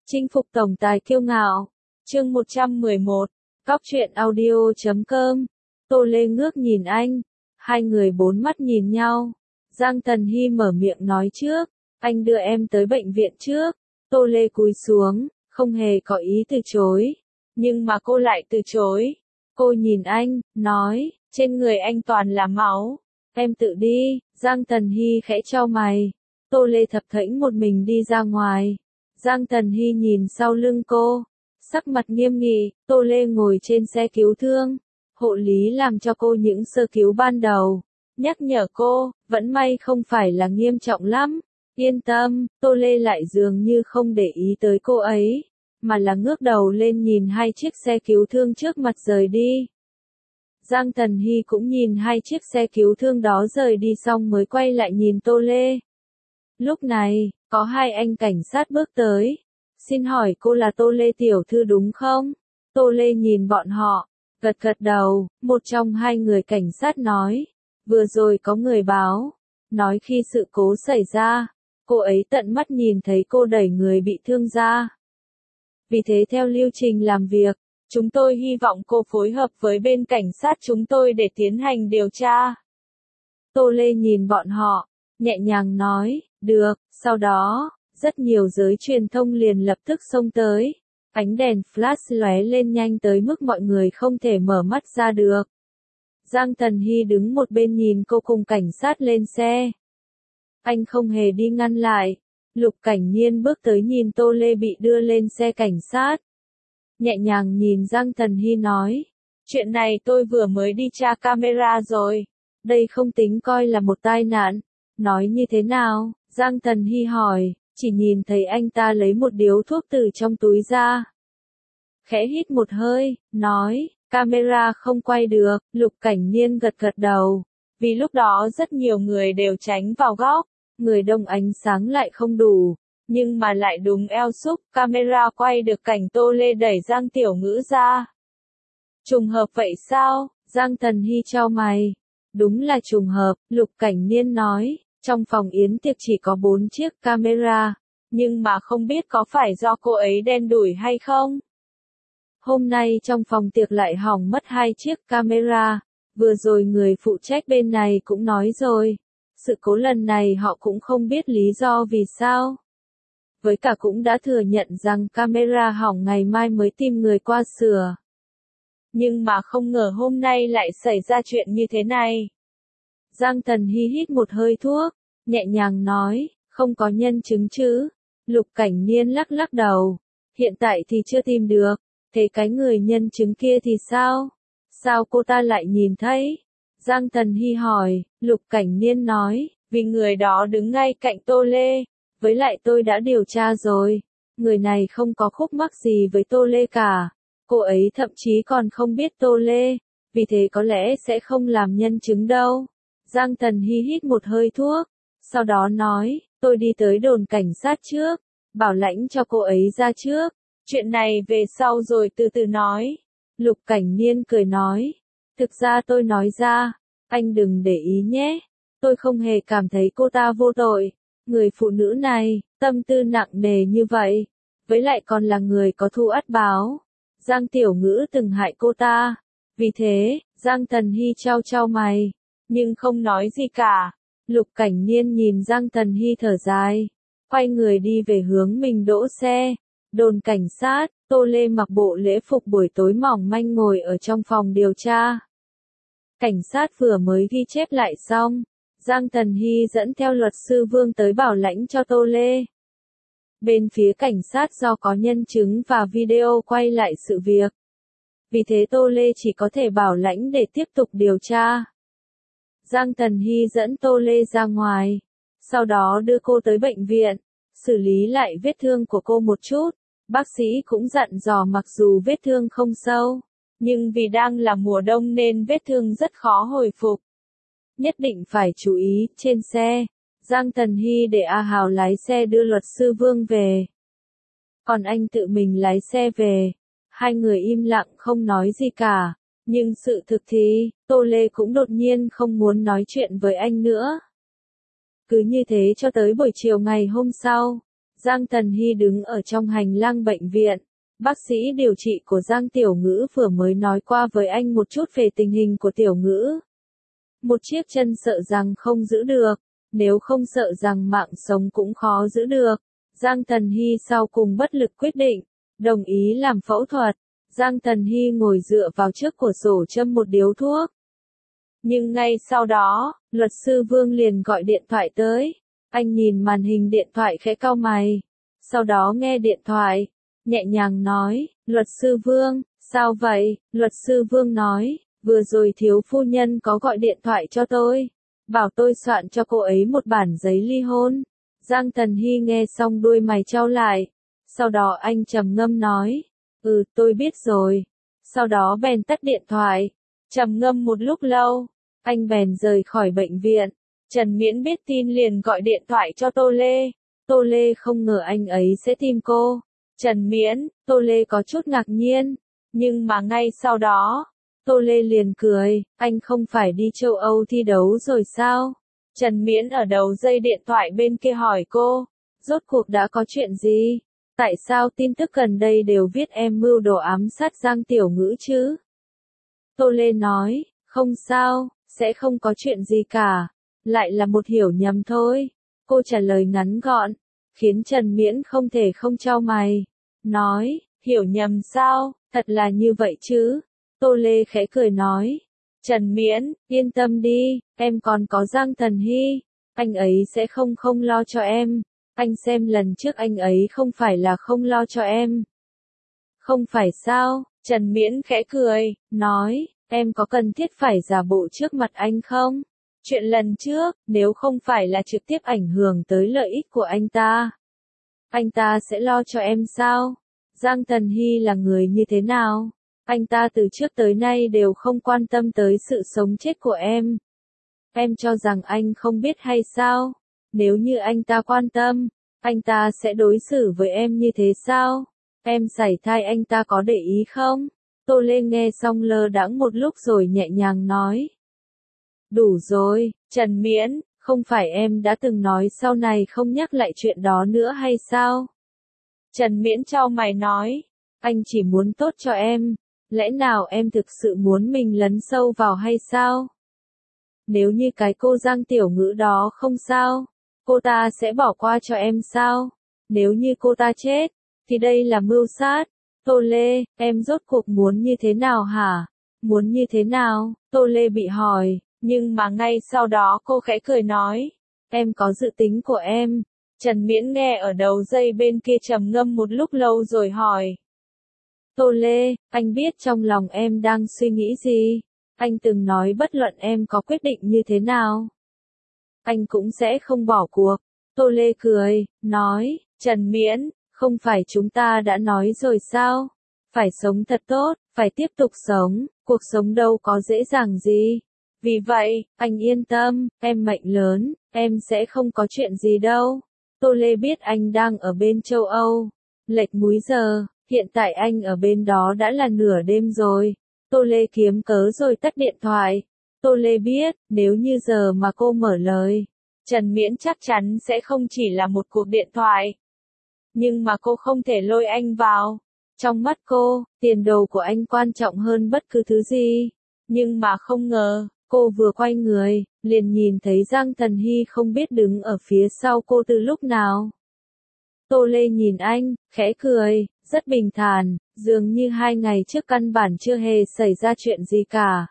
Chinh phục tổng tài kiêu ngạo. Chương 111. Góc truyện audio.com. Tô Lê ngước nhìn anh. Hai người bốn mắt nhìn nhau. Giang Tần Hy mở miệng nói trước. Anh đưa em tới bệnh viện trước. Tô Lê cúi xuống, không hề có ý từ chối. Nhưng mà cô lại từ chối. Cô nhìn anh, nói, trên người anh toàn là máu. Em tự đi. Giang Tần Hy khẽ chau mày. Tô Lê thập thễnh một mình đi ra ngoài. Giang Tần Hy nhìn sau lưng cô, sắc mặt nghiêm nghị. Tô Lê ngồi trên xe cứu thương. Hộ lý làm cho cô những sơ cứu ban đầu, nhắc nhở cô, vẫn may không phải là nghiêm trọng lắm. Yên tâm. Tô Lê lại dường như không để ý tới cô ấy, mà là ngước đầu lên nhìn hai chiếc xe cứu thương trước mặt rời đi. Giang Tần Hy cũng nhìn hai chiếc xe cứu thương đó rời đi xong mới quay lại nhìn Tô Lê. Lúc này, có hai anh cảnh sát bước tới. Xin hỏi cô là Tô Lê tiểu thư đúng không? Tô Lê nhìn bọn họ, gật gật đầu. Một trong hai người cảnh sát nói, vừa rồi có người báo, nói khi sự cố xảy ra, cô ấy tận mắt nhìn thấy cô đẩy người bị thương ra. Vì thế theo lưu trình làm việc, chúng tôi hy vọng cô phối hợp với bên cảnh sát chúng tôi để tiến hành điều tra. Tô Lê nhìn bọn họ, nhẹ nhàng nói, được. Sau đó, rất nhiều giới truyền thông liền lập tức xông tới. Ánh đèn flash lóe lên nhanh tới mức mọi người không thể mở mắt ra được. Giang Tần Hy đứng một bên nhìn cô cùng cảnh sát lên xe. Anh không hề đi ngăn lại. Lục Cảnh Nhiên bước tới nhìn Tô Lê bị đưa lên xe cảnh sát. Nhẹ nhàng nhìn Giang Tần Hy nói, chuyện này tôi vừa mới đi tra camera rồi. Đây không tính coi là một tai nạn. Nói như thế nào? Giang Tần Hy hỏi, chỉ nhìn thấy anh ta lấy một điếu thuốc từ trong túi ra. Khẽ hít một hơi, nói, camera không quay được. Lục Cảnh Nhiên gật gật đầu. Vì lúc đó rất nhiều người đều tránh vào góc, người đông ánh sáng lại không đủ, nhưng mà lại đúng eo xúc, camera quay được cảnh Tô Lê đẩy Giang Tiểu Ngữ ra. Trùng hợp vậy sao? Giang Tần Hy chau mày. Đúng là trùng hợp. Lục Cảnh Nhiên nói, trong phòng yến tiệc chỉ có 4 chiếc camera, nhưng mà không biết có phải do cô ấy đen đủi hay không? Hôm nay trong phòng tiệc lại hỏng mất 2 chiếc camera, vừa rồi người phụ trách bên này cũng nói rồi. Sự cố lần này họ cũng không biết lý do vì sao. Với cả cũng đã thừa nhận rằng camera hỏng ngày mai mới tìm người qua sửa. Nhưng mà không ngờ hôm nay lại xảy ra chuyện như thế này. Giang Tần Hy hít một hơi thuốc, nhẹ nhàng nói, không có nhân chứng chứ. Lục Cảnh Nhiên lắc lắc đầu. Hiện tại thì chưa tìm được. Thế cái người nhân chứng kia thì sao? Sao cô ta lại nhìn thấy? Giang Tần Hy hỏi. Lục Cảnh Nhiên nói, vì người đó đứng ngay cạnh Tô Lê. Với lại tôi đã điều tra rồi. Người này không có khúc mắc gì với Tô Lê cả. Cô ấy thậm chí còn không biết Tô Lê. Vì thế có lẽ sẽ không làm nhân chứng đâu. Giang Tần Hy hít một hơi thuốc. Sau đó nói, tôi đi tới đồn cảnh sát trước. Bảo lãnh cho cô ấy ra trước. Chuyện này về sau rồi từ từ nói. Lục Cảnh Nhiên cười nói. Thực ra tôi nói ra. Anh đừng để ý nhé. Tôi không hề cảm thấy cô ta vô tội. Người phụ nữ này, tâm tư nặng nề như vậy. Với lại còn là người có thù ắt báo. Giang Tiểu Ngữ từng hại cô ta. Vì thế, Giang Tần Hy chau chau mày. Nhưng không nói gì cả. Lục Cảnh Nhiên nhìn Giang Tần Hy thở dài. Quay người đi về hướng mình đỗ xe. Đồn cảnh sát. Tô Lê mặc bộ lễ phục buổi tối mỏng manh ngồi ở trong phòng điều tra. Cảnh sát vừa mới ghi chép lại xong. Giang Tần Hy dẫn theo luật sư Vương tới bảo lãnh cho Tô Lê. Bên phía cảnh sát do có nhân chứng và video quay lại sự việc. Vì thế Tô Lê chỉ có thể bảo lãnh để tiếp tục điều tra. Giang Tần Hy dẫn Tô Lê ra ngoài. Sau đó đưa cô tới bệnh viện. Xử lý lại vết thương của cô một chút. Bác sĩ cũng dặn dò mặc dù vết thương không sâu. Nhưng vì đang là mùa đông nên vết thương rất khó hồi phục. Nhất định phải chú ý. Trên xe, Giang Tần Hy để A Hào lái xe đưa luật sư Vương về. Còn anh tự mình lái xe về. Hai người im lặng không nói gì cả. Nhưng sự thực thì, Tô Lê cũng đột nhiên không muốn nói chuyện với anh nữa. Cứ như thế cho tới buổi chiều ngày hôm sau. Giang Tần Hy đứng ở trong hành lang bệnh viện. Bác sĩ điều trị của Giang Tiểu Ngữ vừa mới nói qua với anh một chút về tình hình của Tiểu Ngữ. Một chiếc chân sợ rằng không giữ được, nếu không sợ rằng mạng sống cũng khó giữ được. Giang Tần Hy sau cùng bất lực quyết định, đồng ý làm phẫu thuật. Giang Tần Hy ngồi dựa vào trước cửa sổ châm một điếu thuốc. Nhưng ngay sau đó, luật sư Vương liền gọi điện thoại tới. Anh nhìn màn hình điện thoại khẽ cau mày. Sau đó nghe điện thoại, nhẹ nhàng nói, luật sư Vương, sao vậy? Luật sư Vương nói, vừa rồi thiếu phu nhân có gọi điện thoại cho tôi, bảo tôi soạn cho cô ấy một bản giấy ly hôn. Giang Tần Hy nghe xong đuôi mày chau lại. Sau đó anh trầm ngâm nói, tôi biết rồi. Sau đó bèn tắt điện thoại. Trầm ngâm một lúc lâu, anh bèn rời khỏi bệnh viện. Trần Miễn biết tin liền gọi điện thoại cho Tô Lê. Tô Lê không ngờ anh ấy sẽ tìm cô. Trần Miễn, Tô Lê có chút ngạc nhiên. Nhưng mà ngay sau đó, Tô Lê liền cười, anh không phải đi châu Âu thi đấu rồi sao? Trần Miễn ở đầu dây điện thoại bên kia hỏi cô, rốt cuộc đã có chuyện gì? Tại sao tin tức gần đây đều viết em mưu đồ ám sát Giang Tiểu Ngữ chứ? Tô Lê nói, không sao, sẽ không có chuyện gì cả, lại là một hiểu nhầm thôi. Cô trả lời ngắn gọn, khiến Trần Miễn không thể không chau mày. Nói, hiểu nhầm sao, thật là như vậy chứ? Tô Lê khẽ cười nói, Trần Miễn, yên tâm đi, em còn có Giang Tần Hy, anh ấy sẽ không lo cho em. Anh xem lần trước anh ấy không phải là không lo cho em. Không phải sao? Trần Miễn khẽ cười, nói, em có cần thiết phải giả bộ trước mặt anh không? Chuyện lần trước, nếu không phải là trực tiếp ảnh hưởng tới lợi ích của anh ta sẽ lo cho em sao? Giang Tần Hy là người như thế nào? Anh ta từ trước tới nay đều không quan tâm tới sự sống chết của em. Em cho rằng anh không biết hay sao? Nếu như anh ta quan tâm, anh ta sẽ đối xử với em như thế sao? Em sảy thai anh ta có để ý không? Tô Lê nghe xong lơ đãng một lúc rồi nhẹ nhàng nói. Đủ rồi, Trần Miễn, không phải em đã từng nói sau này không nhắc lại chuyện đó nữa hay sao? Trần Miễn chau mày nói, anh chỉ muốn tốt cho em, lẽ nào em thực sự muốn mình lấn sâu vào hay sao? Nếu như cái cô Giang Tiểu Ngữ đó không sao, cô ta sẽ bỏ qua cho em sao? Nếu như cô ta chết, thì đây là mưu sát. Tô Lê, em rốt cuộc muốn như thế nào hả? Muốn như thế nào? Tô Lê bị hỏi, nhưng mà ngay sau đó cô khẽ cười nói, em có dự tính của em. Trần Miễn nghe ở đầu dây bên kia trầm ngâm một lúc lâu rồi hỏi. Tô Lê, anh biết trong lòng em đang suy nghĩ gì? Anh từng nói bất luận em có quyết định như thế nào, anh cũng sẽ không bỏ cuộc. Tô Lê cười, nói, Trần Miễn, không phải chúng ta đã nói rồi sao? Phải sống thật tốt, phải tiếp tục sống, cuộc sống đâu có dễ dàng gì. Vì vậy, anh yên tâm, em mệnh lớn, em sẽ không có chuyện gì đâu. Tô Lê biết anh đang ở bên châu Âu, lệch múi giờ, hiện tại anh ở bên đó đã là nửa đêm rồi. Tô Lê kiếm cớ rồi tắt điện thoại. Tô Lê biết, nếu như giờ mà cô mở lời, Trần Miễn chắc chắn sẽ không chỉ là một cuộc điện thoại. Nhưng mà cô không thể lôi anh vào. Trong mắt cô, tiền đồ của anh quan trọng hơn bất cứ thứ gì. Nhưng mà không ngờ, cô vừa quay người, liền nhìn thấy Giang Tần Hy không biết đứng ở phía sau cô từ lúc nào. Tô Lê nhìn anh, khẽ cười, rất bình thản, dường như 2 ngày trước căn bản chưa hề xảy ra chuyện gì cả.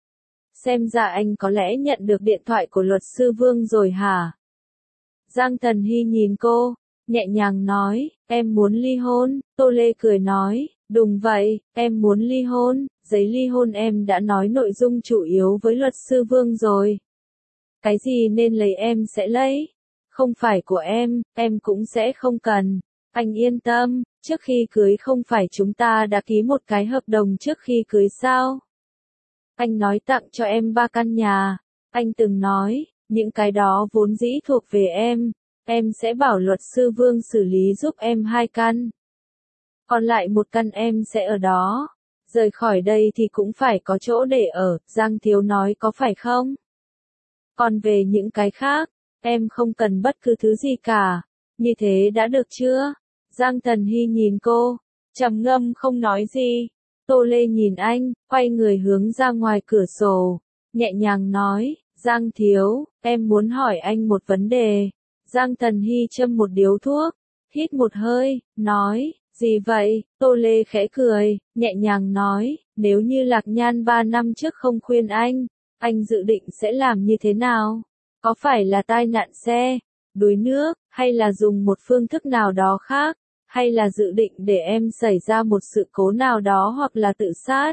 Xem ra anh có lẽ nhận được điện thoại của luật sư Vương rồi hả? Giang Tần Hy nhìn cô, nhẹ nhàng nói, em muốn ly hôn. Tô Lê cười nói, đúng vậy, em muốn ly hôn, giấy ly hôn em đã nói nội dung chủ yếu với luật sư Vương rồi. Cái gì nên lấy em sẽ lấy, không phải của em cũng sẽ không cần. Anh yên tâm, trước khi cưới không phải chúng ta đã ký một cái hợp đồng trước khi cưới sao? Anh nói tặng cho em 3 căn nhà, anh từng nói, những cái đó vốn dĩ thuộc về em sẽ bảo luật sư Vương xử lý giúp em 2 căn. Còn lại 1 căn em sẽ ở đó. Rời khỏi đây thì cũng phải có chỗ để ở, Giang Thiếu nói có phải không? Còn về những cái khác, em không cần bất cứ thứ gì cả. Như thế đã được chưa? Giang Tần Hy nhìn cô, trầm ngâm không nói gì. Tô Lê nhìn anh, quay người hướng ra ngoài cửa sổ, nhẹ nhàng nói, Giang thiếu, em muốn hỏi anh một vấn đề. Giang Tần Hy châm một điếu thuốc, hít một hơi, nói, gì vậy? Tô Lê khẽ cười, nhẹ nhàng nói, nếu như Lạc Nhan 3 năm trước không khuyên anh dự định sẽ làm như thế nào? Có phải là tai nạn xe, đuối nước, hay là dùng một phương thức nào đó khác, hay là dự định để em xảy ra một sự cố nào đó hoặc là tự sát?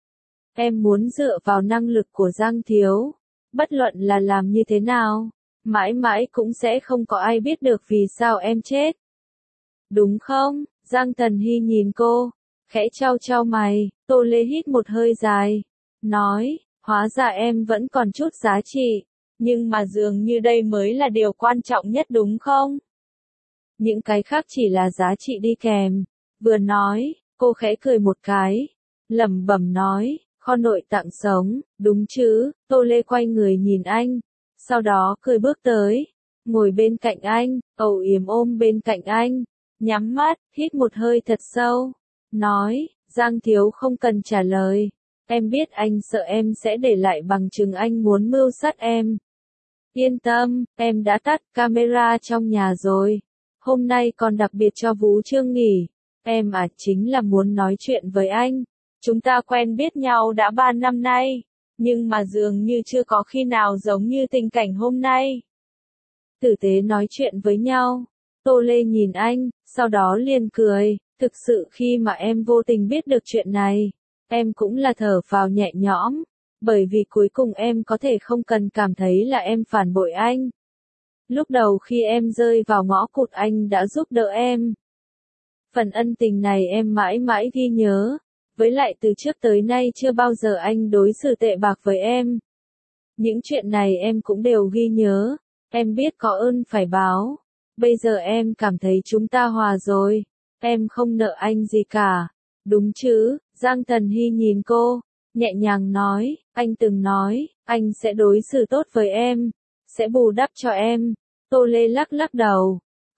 Em muốn dựa vào năng lực của Giang thiếu, bất luận là làm như thế nào, mãi mãi cũng sẽ không có ai biết được vì sao em chết. Đúng không? Giang Tần Hy nhìn cô, khẽ chau chau mày. Tô Lê hít một hơi dài, nói, hóa ra em vẫn còn chút giá trị, nhưng mà dường như đây mới là điều quan trọng nhất đúng không? Những cái khác chỉ là giá trị đi kèm. Vừa nói, cô khẽ cười một cái, lẩm bẩm nói, kho nội tạng sống, đúng chứ? Tô Lê quay người nhìn anh, sau đó cười bước tới, ngồi bên cạnh anh, âu yếm ôm bên cạnh anh, nhắm mắt, hít một hơi thật sâu, nói, Giang thiếu không cần trả lời, em biết anh sợ em sẽ để lại bằng chứng anh muốn mưu sát em. Yên tâm, em đã tắt camera trong nhà rồi. Hôm nay còn đặc biệt cho Vũ Trương nghỉ. Em chính là muốn nói chuyện với anh. Chúng ta quen biết nhau đã 3 năm nay, nhưng mà dường như chưa có khi nào giống như tình cảnh hôm nay. Tử tế nói chuyện với nhau. Tô Lê nhìn anh, sau đó liền cười. Thực sự khi mà em vô tình biết được chuyện này, em cũng là thở phào nhẹ nhõm. Bởi vì cuối cùng em có thể không cần cảm thấy là em phản bội anh. Lúc đầu khi em rơi vào ngõ cụt anh đã giúp đỡ em. Phần ân tình này em mãi mãi ghi nhớ. Với lại từ trước tới nay chưa bao giờ anh đối xử tệ bạc với em. Những chuyện này em cũng đều ghi nhớ. Em biết có ơn phải báo. Bây giờ em cảm thấy chúng ta hòa rồi. Em không nợ anh gì cả. Đúng chứ? Giang Tần Hy nhìn cô, nhẹ nhàng nói, anh từng nói, anh sẽ đối xử tốt với em, sẽ bù đắp cho em. Tô Lê lắc lắc đầu,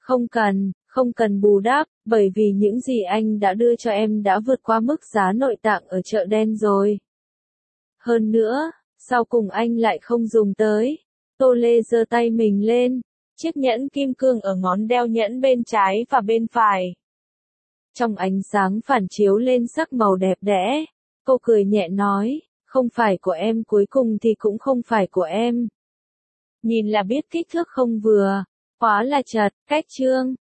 không cần bù đắp, bởi vì những gì anh đã đưa cho em đã vượt qua mức giá nội tạng ở chợ đen rồi. Hơn nữa, sau cùng anh lại không dùng tới. Tô Lê giơ tay mình lên, chiếc nhẫn kim cương ở ngón đeo nhẫn bên trái và bên phải. Trong ánh sáng phản chiếu lên sắc màu đẹp đẽ, cô cười nhẹ nói, không phải của em cuối cùng thì cũng không phải của em. Nhìn là biết kích thước không vừa, quá là chật, cách chương.